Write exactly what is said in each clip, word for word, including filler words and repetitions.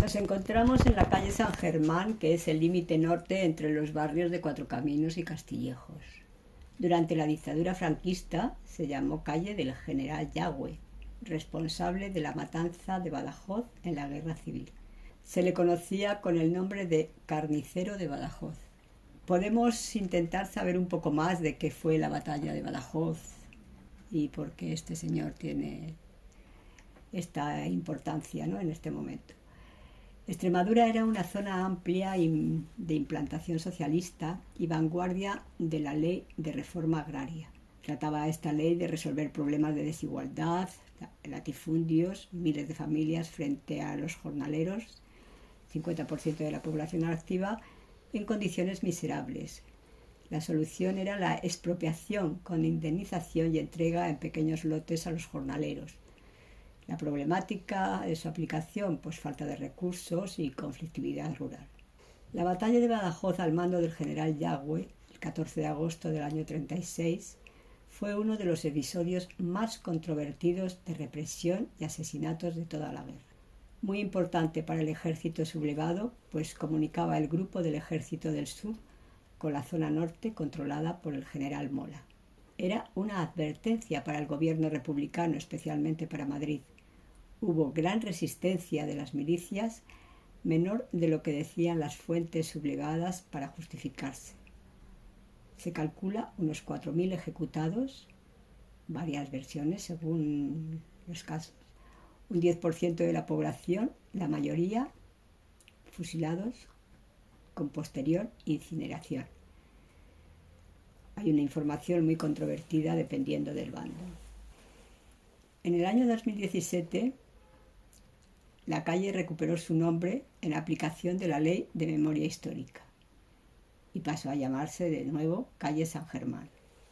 Nos encontramos en la calle San Germán, que es el límite norte entre los barrios de Cuatro Caminos y Castillejos. Durante la dictadura franquista se llamó calle del General Yagüe, responsable de la matanza de Badajoz en la Guerra Civil. Se le conocía con el nombre de Carnicero de Badajoz. Podemos intentar saber un poco más de qué fue la batalla de Badajoz y por qué este señor tiene esta importancia, ¿no?, en este momento. Extremadura era una zona amplia de implantación socialista y vanguardia de la ley de reforma agraria. Trataba esta ley de resolver problemas de desigualdad, latifundios, miles de familias frente a los jornaleros, cincuenta por ciento de la población activa, en condiciones miserables. La solución era la expropiación con indemnización y entrega en pequeños lotes a los jornaleros. La problemática de su aplicación, pues falta de recursos y conflictividad rural. La batalla de Badajoz al mando del general Yagüe, el catorce de agosto del año treinta y seis, fue uno de los episodios más controvertidos de represión y asesinatos de toda la guerra. Muy importante para el ejército sublevado, pues comunicaba el grupo del ejército del sur con la zona norte controlada por el general Mola. Era una advertencia para el gobierno republicano, especialmente para Madrid. Hubo gran resistencia de las milicias, menor de lo que decían las fuentes sublevadas para justificarse. Se calcula unos cuatro mil ejecutados, varias versiones según los casos, un diez por ciento de la población, la mayoría fusilados con posterior incineración. Hay una información muy controvertida dependiendo del bando. En el año dos mil diecisiete, la calle recuperó su nombre en aplicación de la Ley de Memoria Histórica y pasó a llamarse de nuevo calle San Germán.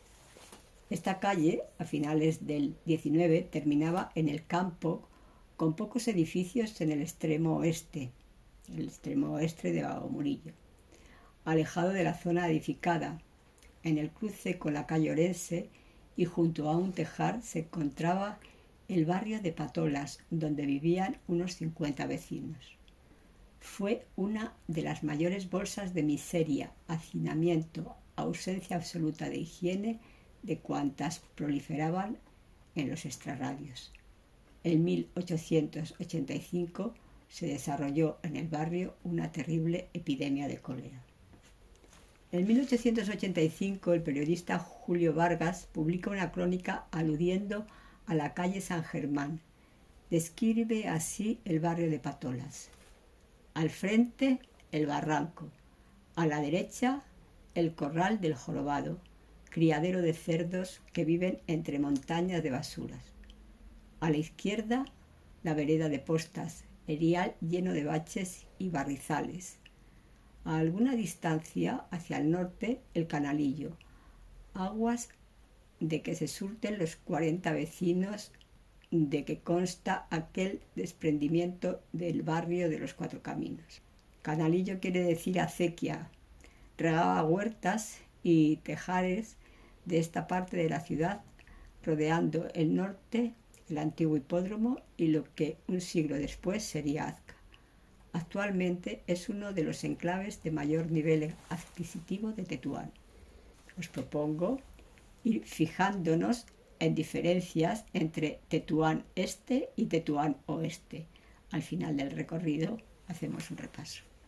Esta calle, a finales del diecinueve, terminaba en el campo con pocos edificios en el extremo oeste, el extremo oeste de Vago Murillo, alejado de la zona edificada. En el cruce con la calle Orense y junto a un tejar se encontraba el barrio de Patolas, donde vivían unos cincuenta vecinos. Fue una de las mayores bolsas de miseria, hacinamiento, ausencia absoluta de higiene de cuantas proliferaban en los extrarradios. En mil ochocientos ochenta y cinco se desarrolló en el barrio una terrible epidemia de cólera. En mil ochocientos ochenta y cinco el periodista Julio Vargas publica una crónica aludiendo a la calle San Germán. Describe así el barrio de Patolas. Al frente, el barranco. A la derecha, el corral del jorobado, criadero de cerdos que viven entre montañas de basuras. A la izquierda, la vereda de Postas, erial lleno de baches y barrizales. A alguna distancia, hacia el norte, el canalillo, aguas de que se surten los cuarenta vecinos de que consta aquel desprendimiento del barrio de los Cuatro Caminos. Canalillo quiere decir acequia, regaba huertas y tejares de esta parte de la ciudad, rodeando el norte, el antiguo hipódromo y lo que un siglo después sería Azca. Actualmente es uno de los enclaves de mayor nivel adquisitivo de Tetuán. Os propongo ir fijándonos en diferencias entre Tetuán Este y Tetuán Oeste. Al final del recorrido hacemos un repaso.